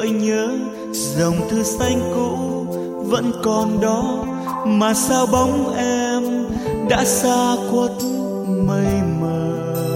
gợi nhớ dòng thư xanh cũ vẫn còn đó, mà sao bóng em đã xa khuất mây mờ.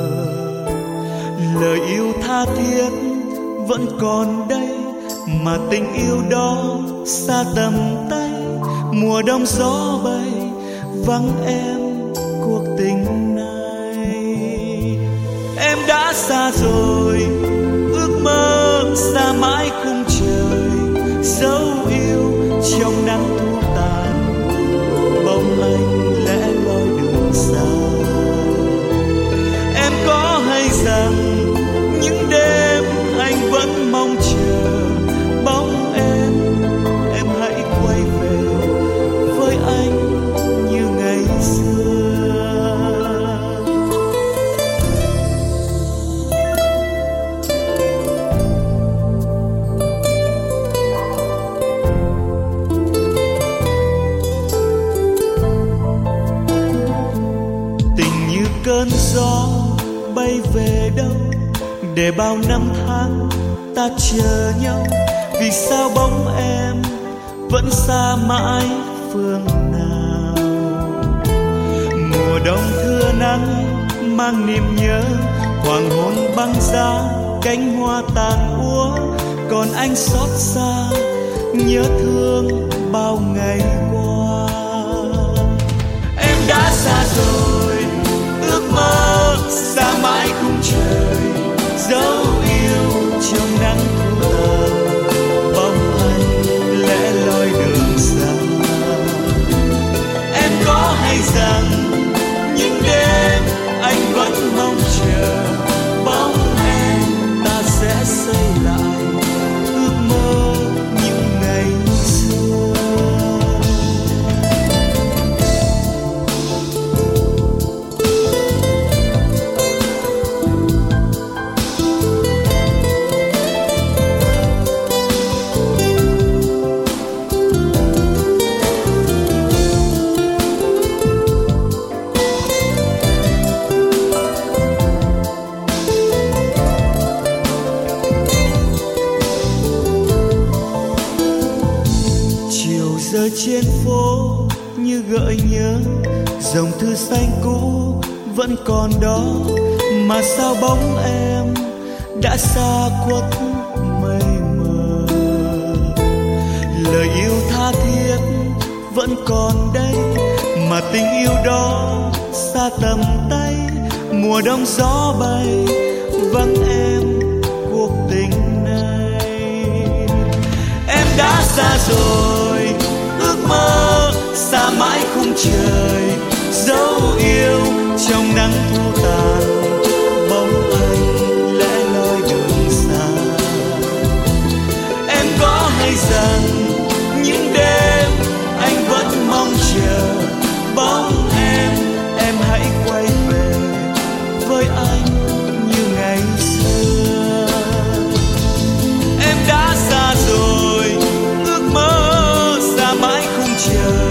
Lời yêu tha thiết vẫn còn đây, mà tình yêu đó xa tầm tay. Mùa đông gió bay vắng em cuộc tình này. Em đã xa rồi, ước mơ xa mãi khung trời, dấu yêu trong nắng thu tàn, bóng anh lẻ loi đường xa. Em có hay rằng những đêm anh vẫn mong chờ bóng em hãy quay về với anh như ngày xưa. Tình như cơn gió bay về đâu, để bao năm tháng ta chờ nhau. Vì sao bóng em vẫn xa mãi phương nào? Mùa đông thưa nắng mang niềm nhớ, hoàng hôn băng giá cánh hoa tàn úa. Còn anh xót xa nhớ thương bao ngày qua. Em đã xa rồi, ước mơ xa mãi khung trời, dấu yêu trong nắng thu tàn, bóng anh lẻ loi đường xa. Em có hay rằng những đêm anh vẫn mong chờ bóng em, ta sẽ xây lại ước mơ những ngày xưa. Giờ trên phố như gợi nhớ dòng thư xanh cũ vẫn còn đó, mà sao bóng em đã xa khuất mây mờ. Lời yêu tha thiết vẫn còn đây, mà tình yêu đó xa tầm tay. Mùa đông gió bay vắng em cuộc tình này. Em đã xa rồi, ước mơ xa mãi khung trời, dấu yêu trong nắng thu tàn, bóng anh lẻ loi đường xa. Em có hay rằng những đêm anh vẫn mong chờ bóng em hãy quay về với anh như ngày xưa. Em đã xa rồi, ước mơ xa mãi khung trời,